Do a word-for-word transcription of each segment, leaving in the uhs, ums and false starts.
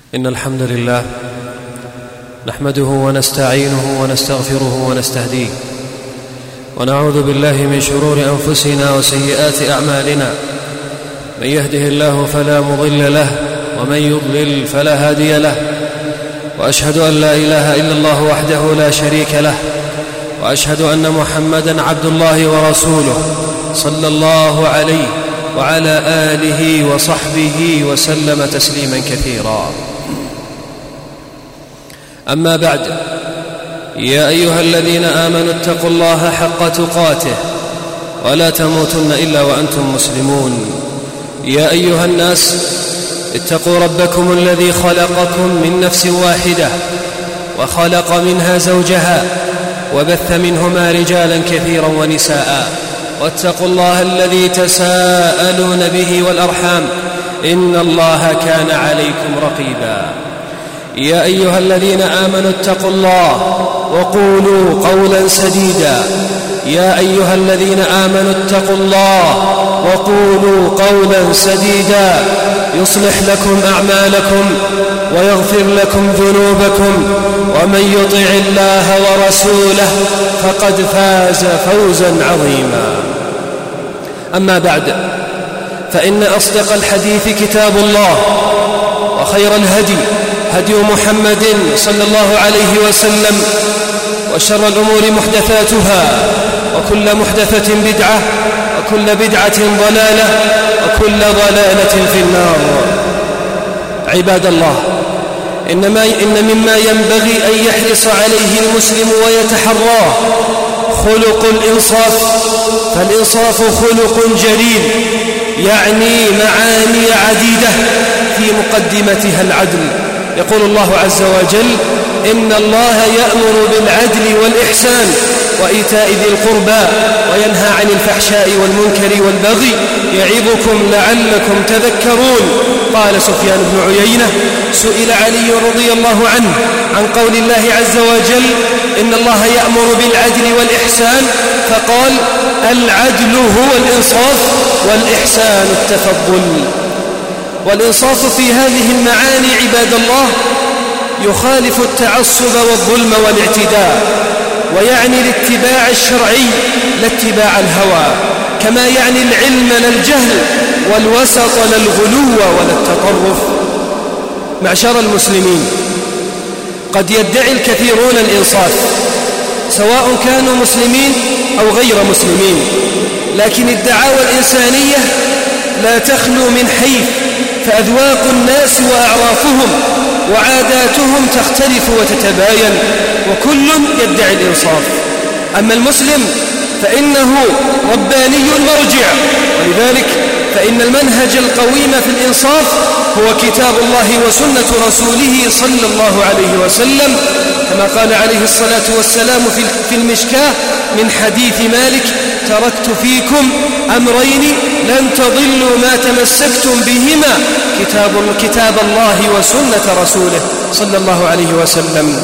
إن الحمد لله نحمده ونستعينه ونستغفره ونستهديه، ونعوذ بالله من شرور أنفسنا وسيئات أعمالنا. من يهده الله فلا مضل له، ومن يضلل فلا هادي له. وأشهد أن لا إله إلا الله وحده لا شريك له، وأشهد أن محمدًا عبد الله ورسوله صلى الله عليه وعلى آله وصحبه وسلم تسليما كثيرا. أما بعد، يا أيها الذين آمنوا اتقوا الله حق تقاته ولا تموتن إلا وأنتم مسلمون. يا أيها الناس اتقوا ربكم الذي خلقكم من نفس واحدة، وخلق منها زوجها، وبث منهما رجالا كثيرا ونساء. واتقوا الله الذي تساءلون به والأرحام، إن الله كان عليكم رقيبا. يا أيها الذين آمنوا اتقوا الله وقولوا قولا سديدا. يا أيها الذين آمنوا اتقوا الله وقولوا قولا سديدا يصلح لكم أعمالكم ويغفر لكم ذنوبكم، ومن يطع الله ورسوله فقد فاز فوزا عظيما. أما بعد، فإن أصدق الحديث كتاب الله، وخير الهدي هدي محمد صلى الله عليه وسلم، وشر الأمور محدثاتها، وكل محدثة بدعة، وكل بدعة ضلالة، وكل ضلالة في النار. عباد الله، إنما إن مما ينبغي أن يحرص عليه المسلم ويتحراه خلق الإنصاف، فالإنصاف خلق جليل يعني معاني عديدة، في مقدمتها العدل. يقول الله عز وجل: إن الله يأمر بالعدل والإحسان وإيتاء ذي القربى وينهى عن الفحشاء والمنكر والبغي يعظكم لعلكم تذكرون. قال سفيان بن عيينة: سئل علي رضي الله عنه عن قول الله عز وجل: إن الله يأمر بالعدل والإحسان، فقال: العدل هو الإنصاف، والإحسان التفضل. والإنصاف في هذه المعاني عباد الله يخالف التعصب والظلم والاعتداء، ويعني الاتباع الشرعي لا اتباع الهوى، كما يعني العلم لا الجهل، والوسط لا الغلو ولا التطرف. معشر المسلمين، قد يدعي الكثيرون الإنصاف، سواء كانوا مسلمين أو غير مسلمين، لكن الدعاوى الإنسانية لا تخلو من حيف، فأذواق الناس وأعرافهم وعاداتهم تختلف وتتباين، وكل يدعي الإنصاف. أما المسلم فإنه رباني مرجع، ولذلك فإن المنهج القويم في الإنصاف هو كتاب الله وسنة رسوله صلى الله عليه وسلم، كما قال عليه الصلاة والسلام في المشكاة من حديث مالك: تركت فيكم أمرين لن تضلوا ما تمسكتم بهما، كتاب, كتاب الله وسنة رسوله صلى الله عليه وسلم.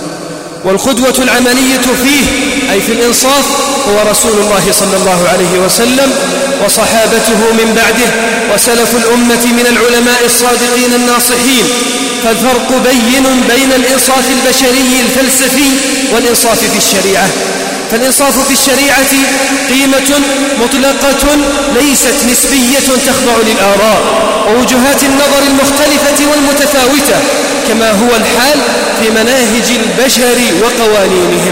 والقدوة العملية فيه أي في الإنصاف هو رسول الله صلى الله عليه وسلم وصحابته من بعده وسلف الأمة من العلماء الصادقين الناصحين. فالفرق بين بين الإنصاف البشري الفلسفي والإنصاف في الشريعة. فالإنصاف في الشريعة قيمة مطلقة ليست نسبية تخضع للآراء ووجهات النظر المختلفة والمتفاوتة، كما هو الحال في مناهج البشر وقوانينهم.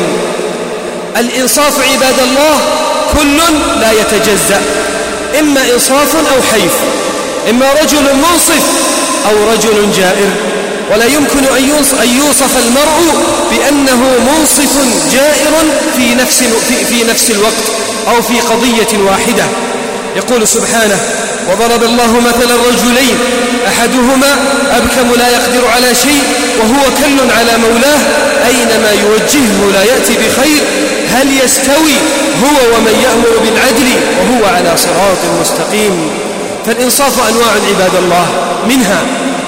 الإنصاف عباد الله كل لا يتجزأ، إما إنصاف أو حيف، إما رجل منصف أو رجل جائر، ولا يمكن أن يوصف المرء بأنه منصف جائر في نفس, في, في نفس الوقت أو في قضية واحدة. يقول سبحانه: وضرب الله مثلا رجلين أحدهما أبكم لا يقدر على شيء وهو كل على مولاه أينما يوجهه لا يأتي بخير، هل يستوي هو ومن يأمر بالعدل وهو على صراط مستقيم. فالإنصاف أنواع عباد الله، منها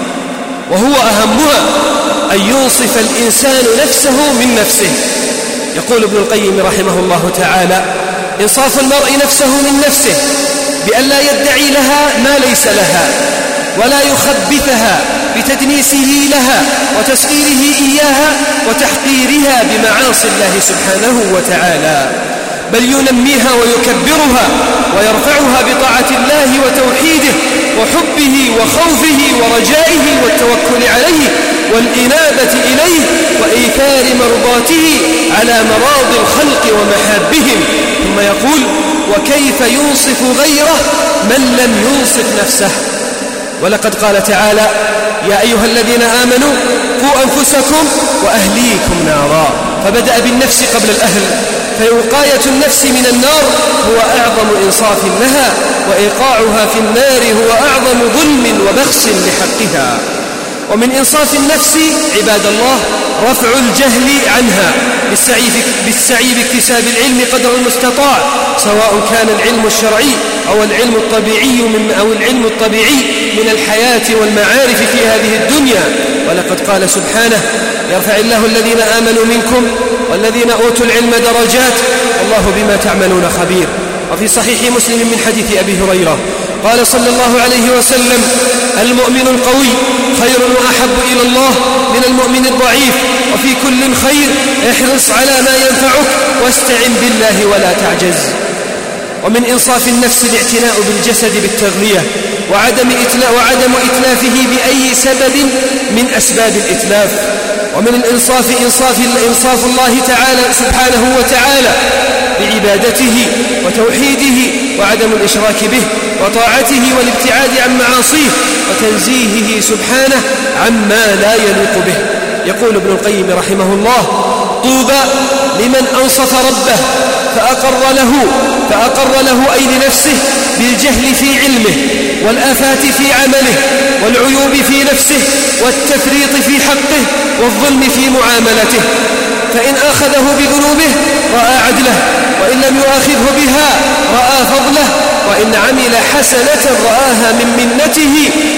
وهو أهمها أن ينصف الإنسان نفسه من نفسه. يقول ابن القيم رحمه الله تعالى: إنصاف المرء نفسه من نفسه بأن لا يدعي لها ما ليس لها، ولا يخبثها بتدنيسه لها وتصغيره إياها وتحقيرها بمعاصي الله سبحانه وتعالى، بل ينميها ويكبرها ويرفعها بطاعة الله وتوحيده وحبه وخوفه ورجائه والتوكل عليه والإنابة إليه وإيثار مرضاته على مراضي الخلق ومحابهم. ثم يقول: وكيف ينصف غيره من لم ينصف نفسه. ولقد قال تعالى: يا أيها الذين آمنوا قوا أنفسكم وأهليكم نارا، فبدأ بالنفس قبل الأهل، فوقاية النفس من النار هو أعظم إنصاف لها، وإيقاعها في النار هو أعظم ظلم وبخس لحقها. ومن إنصاف النفس عباد الله رفع الجهل عنها بالسعي, بالسعي باكتساب العلم قدر المستطاع، سواء كان العلم الشرعي أو العلم الطبيعي من أو العلم الطبيعي من الحياة والمعارف في هذه الدنيا. ولقد قال سبحانه: يرفع الله الذين آمنوا منكم والذين أوتوا العلم درجات والله بما تعملون خبير. وفي صحيح مسلم من حديث أبي هريرة قال صلى الله عليه وسلم: المؤمن القوي خير وأحب إلى الله من المؤمن الضعيف، وفي كل خير احرص على ما ينفعك واستعن بالله ولا تعجز. ومن إنصاف النفس الاعتناء بالجسد بالتغذية وعدم, إتلا وعدم إتلافه بأي سبب من أسباب الإتلاف. ومن الإنصاف إنصاف, إنصاف الله تعالى سبحانه وتعالى بعبادته وتوحيده وعدم الإشراك به وطاعته والابتعاد عن معاصيه وتنزيهه سبحانه عما لا يليق به. يقول ابن القيم رحمه الله: طوبى لمن أنصف ربه فأقر له, فأقر له أي لنفسه بالجهل في علمه والآفات في عمله والعيوب في نفسه والتفريط في حقه والظلم في معاملته، فإن أخذه بذنوبه رأى عدله، وإن لم يؤاخذه بها رأى فضله، وإن عمل حسنة رآها من منته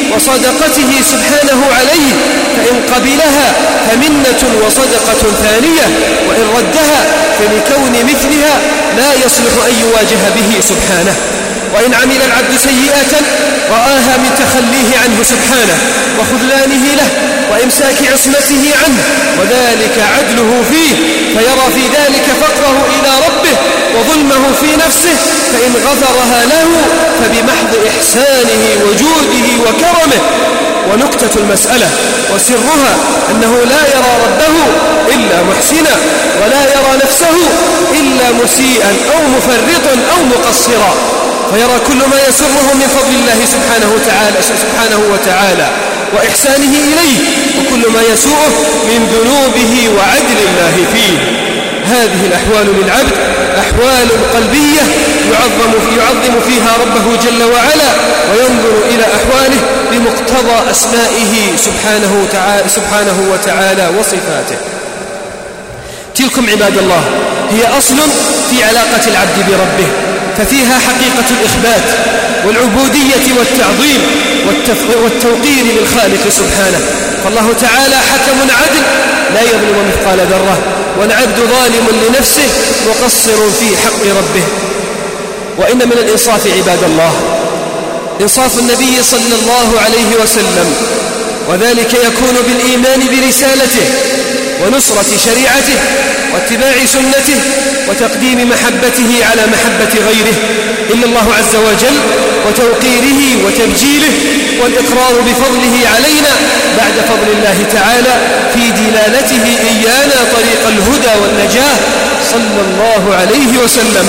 وصدقته سبحانه عليه، فإن قبلها فمنة وصدقة ثانية، وإن ردها فلكون مثلها لا يصلح أن يواجه به سبحانه. وإن عمل العبد سيئة رآها من تخليه عنه سبحانه وخذلانه له وإمساك عصمته عنه وذلك عدله فيه، فيرى في ذلك فقره إلى ربه وظلمه في نفسه، فإن غفرها له فبمحض إحسانه وجوده وكرمه. ونكتة المسألة وسرها أنه لا يرى ربه إلا محسنا، ولا يرى نفسه إلا مسيئا أو مفرطا أو مقصرا، فيرى كل ما يسره من فضل الله سبحانه وتعالى, سبحانه وتعالى وإحسانه إليه، وكل ما يسوءه من ذنوبه وعدل الله فيه. هذه الأحوال للعبد أحوال قلبية يعظم, في يعظم فيها ربه جل وعلا، وينظر إلى أحواله بمقتضى أسمائه سبحانه, تعالى سبحانه وتعالى وصفاته. تلكم عباد الله هي أصل في علاقة العبد بربه، ففيها حقيقة الإخبات والعبودية والتعظيم والتوقير للخالق سبحانه. فالله تعالى حكم عدل لا يظلم مثقال ذرة، والعبد ظالم لنفسه مقصر في حق ربه. وإن من الإنصاف عباد الله إنصاف النبي صلى الله عليه وسلم، وذلك يكون بالإيمان برسالته ونصرة شريعته واتباع سنته وتقديم محبته على محبة غيره إلا الله عز وجل، وتوقيره وتبجيله والإقرار بفضله علينا بعد فضل الله تعالى في دلالته إيانا طريق الهدى والنجاة صلى الله عليه وسلم.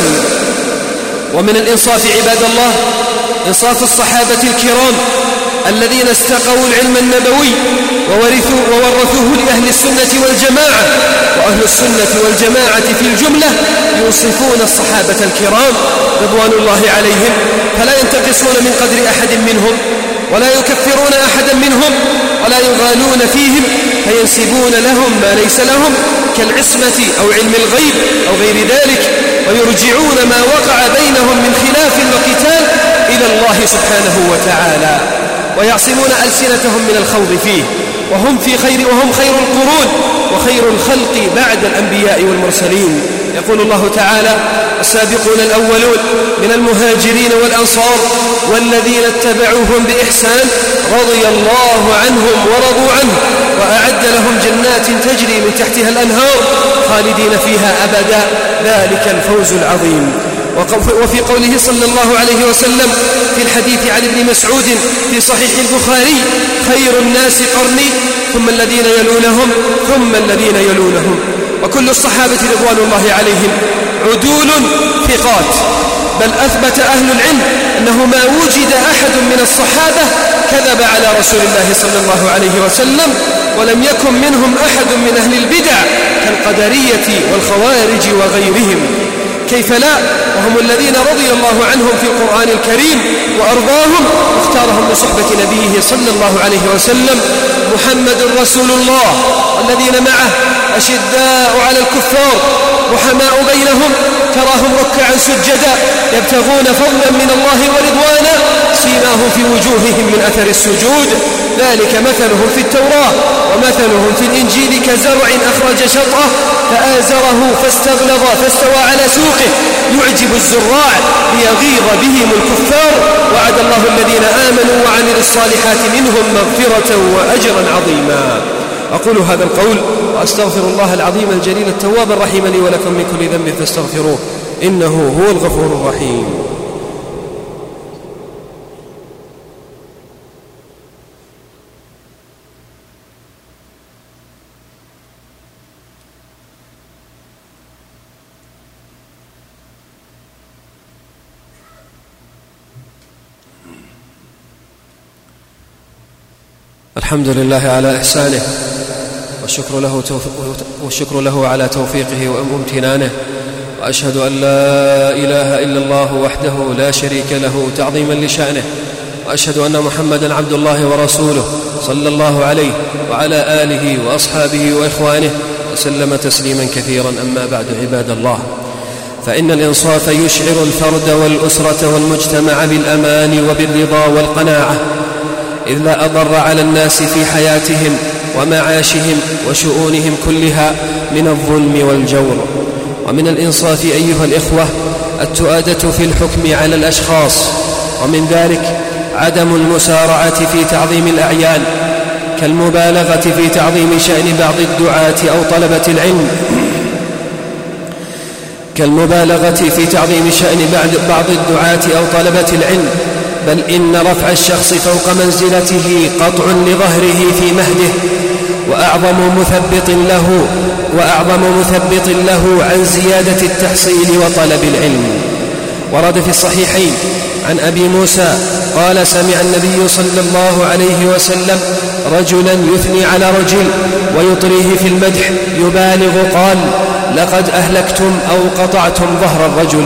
ومن الإنصاف عباد الله إنصاف الصحابة الكرام الذين استقوا العلم النبوي وورثوا وورثوه لأهل السنة والجماعة. وأهل السنة والجماعة في الجملة يوصفون الصحابة الكرام رضوان الله عليهم، فلا ينتقصون من قدر أحد منهم ولا يكفرون أحدا منهم ولا يغالون فيهم فينسبون لهم ما ليس لهم كالعصمة أو علم الغيب أو غير ذلك، ويرجعون ما وقع بينهم من خلاف وقتال إلى الله سبحانه وتعالى، ويعصمون ألسنتهم من الخوض فيه، وهم في خير وهم خير القرون وخير الخلق بعد الأنبياء والمرسلين. يقول الله تعالى: السابقون الأولون من المهاجرين والأنصار والذين اتبعوهم بإحسان رضي الله عنهم ورضوا عنه وأعد لهم جنات تجري من تحتها الأنهار خالدين فيها أبدا، ذلك الفوز العظيم. وفي قوله صلى الله عليه وسلم في الحديث عن ابن مسعود في صحيح البخاري: خير الناس قرني ثم الذين يلونهم ثم الذين يلونهم. وكل الصحابة رضوان الله عليهم عدول ثقات، بل أثبت أهل العلم أنه ما وجد أحد من الصحابة كذب على رسول الله صلى الله عليه وسلم، ولم يكن منهم أحد من أهل البدع كالقدرية والخوارج وغيرهم. كيف لا وهم الذين رضي الله عنهم في القرآن الكريم وأرضاهم واختارهم لصحبة نبيه صلى الله عليه وسلم: محمد رسول الله والذين معه أشداء على الكفار رحماء بينهم تراهم ركعا سجدا يبتغون فضلا من الله ورضوانا سيماهم في وجوههم من أثر السجود، ذلك مثلهم في التوراة ومثلهم في الإنجيل كزرع أخرج شطأه فآزره فاستغلظ فاستوى على سوقه يعجب الزراع ليغيظ بهم الكفار، وعد الله الذين آمنوا وعملوا الصالحات منهم مغفرة وأجرا عظيما. أقول هذا القول وأستغفر الله العظيم الجليل التواب الرحيم لي ولكم من كل ذنب فاستغفروه إنه هو الغفور الرحيم. الحمد لله على إحسانه والشكر له, والشكر له على توفيقه وامتنانه، وأشهد أن لا إله إلا الله وحده لا شريك له تعظيما لشأنه، وأشهد أن محمدا عبد الله ورسوله صلى الله عليه وعلى آله وأصحابه وإخوانه وسلم تسليما كثيرا. أما بعد، عباد الله، فإن الإنصاف يشعر الفرد والأسرة والمجتمع بالأمان وبالرضا والقناعة، إذ لا أضر على الناس في حياتهم ومعاشهم وشؤونهم كلها من الظلم والجور. ومن الإنصاف أيها الإخوة التؤادة في الحكم على الأشخاص، ومن ذلك عدم المسارعة في تعظيم الأعيان كالمبالغة في تعظيم شأن بعض الدعاة أو طلبة العلم كالمبالغة في تعظيم شأن بعض الدعاة أو طلبة العلم بل إن رفع الشخص فوق منزلته قطع لظهره في مهده وأعظم مثبط له وأعظم مثبط له عن زيادة التحصيل وطلب العلم. ورد في الصحيحين عن أبي موسى قال: سمع النبي صلى الله عليه وسلم رجلا يثني على رجل ويطريه في المدح يبالغ، قال: لقد أهلكتم أو قطعتم ظهر الرجل.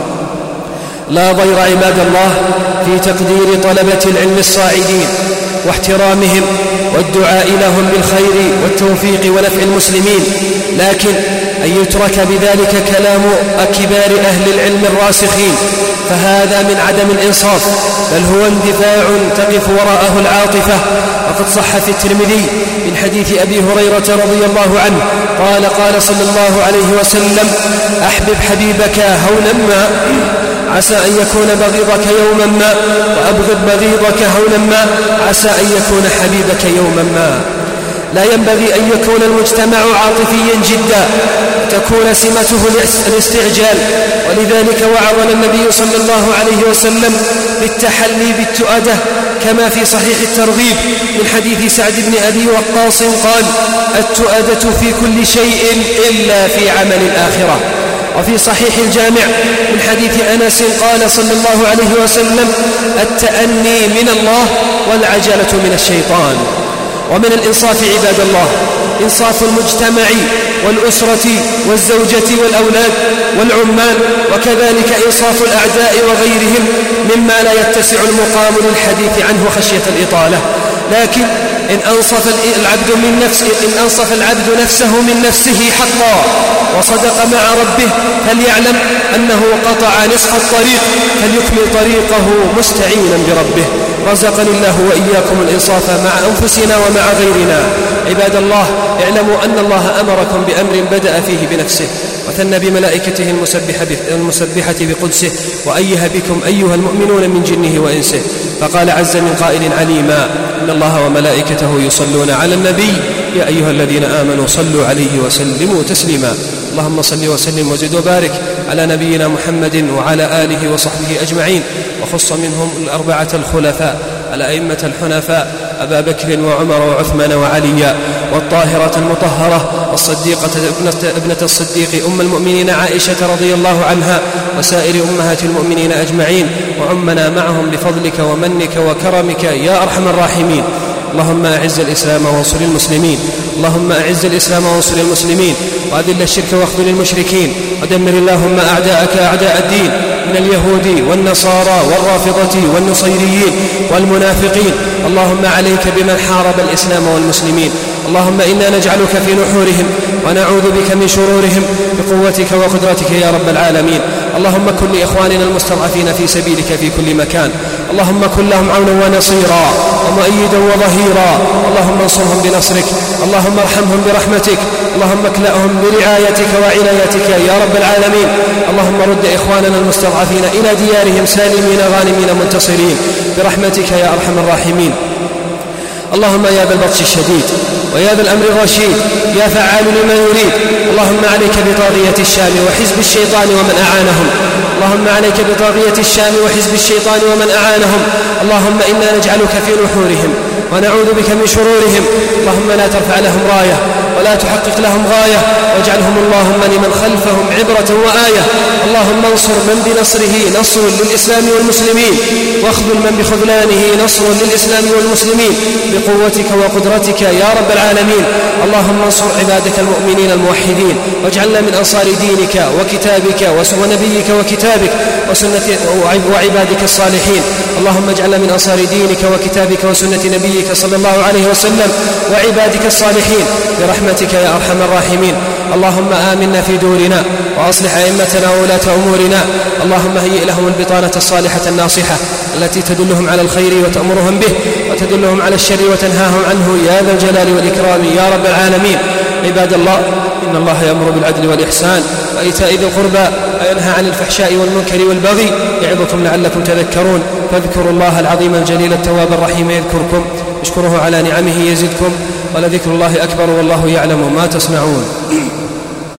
لا ضير عباد الله في تقدير طلبة العلم الصاعدين واحترامهم والدعاء لهم بالخير والتوفيق ونفع المسلمين، لكن أن يترك بذلك كلام كبار أهل العلم الراسخين فهذا من عدم الإنصاف، بل هو اندفاع تقف وراءه العاطفة. وقد صح في الترمذي من حديث أبي هريرة رضي الله عنه قال: قال صلى الله عليه وسلم: أحبب حبيبك هونا ما عسى أن يكون بغيضك يوما ما، وأبغض بغيضك هونا ما عسى أن يكون حبيبك يوما ما. لا ينبغي أن يكون المجتمع عاطفيا جدا تكون سمته الاستعجال، ولذلك وعظنا النبي صلى الله عليه وسلم بالتحلي بالتؤدة كما في صحيح الترغيب من حديث سعد بن أبي وقاص قال: التؤدة في كل شيء إلا في عمل الآخرة. وفي صحيح الجامع من حديث أنس قال صلى الله عليه وسلم: التأني من الله والعجلة من الشيطان. ومن الإنصاف عباد الله إنصاف المجتمع والأسرة والزوجة والأولاد والعمال، وكذلك إنصاف الأعداء وغيرهم مما لا يتسع المقام للحديث عنه خشية الإطالة. لكن إن أنصف العبد من نفسه إن أنصف العبد نفسه من نفسه حقا وصدق مع ربه فليعلم أنه قطع نصف الطريق، فليكمل طريقه مستعينا بربه. رزقني الله وإياكم الإنصاف مع أنفسنا ومع غيرنا. عباد الله، اعلموا أن الله أمركم بأمر بدأ فيه بنفسه وثنى بملائكته المسبحة, المسبحة بقدسه، وأيه بكم أيها المؤمنون من جنه وإنسه، فقال عز من قائل عليما: إن الله وملائكته يصلون على النبي يا أيها الذين آمنوا صلوا عليه وسلموا تسليما. اللهم صل وسلم وزد وبارك على نبينا محمد وعلى آله وصحبه أجمعين، وخص منهم الأربعة الخلفاء الأئمة الحنفاء أبا بكر وعمر وعثمان وعليا، والطاهرة المطهرة الصديقة ابنة الصديق أم المؤمنين عائشة رضي الله عنها، وسائر أمهات المؤمنين أجمعين، وعمنا معهم بفضلك ومنك وكرمك يا أرحم الراحمين. اللهم أعز الإسلام وانصر المسلمين، اللهم أعز الإسلام وانصر المسلمين، وأذل الشرك واخذل المشركين، ودمر اللهم أعداءك أعداء الدين من اليهود والنصارى والرافضة والنصيريين والمنافقين. اللهم عليك بمن حارب الإسلام والمسلمين. اللهم إنا نجعلك في نحورهم ونعوذ بك من شرورهم بقوتك وقدرتك يا رب العالمين. اللهم كن لإخواننا المستضعفين في سبيلك في كل مكان، اللهم كن لهم عونا ونصيرا ومؤيدا وظهيرا، اللهم انصرهم بنصرك، اللهم ارحمهم برحمتك، اللهم اكلأهم برعايتك وعنايتك يا رب العالمين. اللهم رد إخواننا المستضعفين إلى ديارهم سالمين غانمين منتصرين برحمتك يا أرحم الراحمين. اللهم يا ذا البطش الشديد ويا ذا الأمر الرشيد يا فعال لما يريد، اللهم عليك بطاغية الشام وحزب الشيطان ومن أعانهم، اللهم عليك بطاغية الشام وحزب الشيطان ومن أعانهم. اللهم إنا نجعلك في نحورهم ونعوذ بك من شرورهم. اللهم لا ترفع لهم راية ولا تحقق لهم غاية، واجعلهم اللهم لمن خلفهم عبرة وآية. اللهم انصر من بنصره نصر للإسلام والمسلمين، واخذل من بخذلانه نصر للإسلام والمسلمين بقوتك وقدرتك يا رب العالمين. اللهم انصر عبادك المؤمنين الموحدين، واجعلنا من أنصار دينك وكتابك ونبيك وكتابك وسنة وعبادك الصالحين. اللهم اجعلنا من أنصار دينك وكتابك وسنة نبيك صلى الله عليه وسلم وعبادك الصالحين برحمتك يا أرحم الراحمين. اللهم آمنا في دورنا وأصلح أئمتنا وولاة أمورنا، اللهم هيئ لهم البطانة الصالحة الناصحة التي تدلهم على الخير وتأمرهم به وتدلهم على الشر وتنهاهم عنه يا ذا الجلال والإكرام يا رب العالمين. عباد الله، إن الله يأمر بالعدل والإحسان وإيتاء ذي القربى وينهى عن الفحشاء والمنكر والبغي، يعظكم لعلكم تذكرون. فاذكروا الله العظيم الجليل التواب الرحيم يذكركم، اشكروه على نعمه يزدكم، ولذكر الله أكبر والله يعلم ما تصنعون.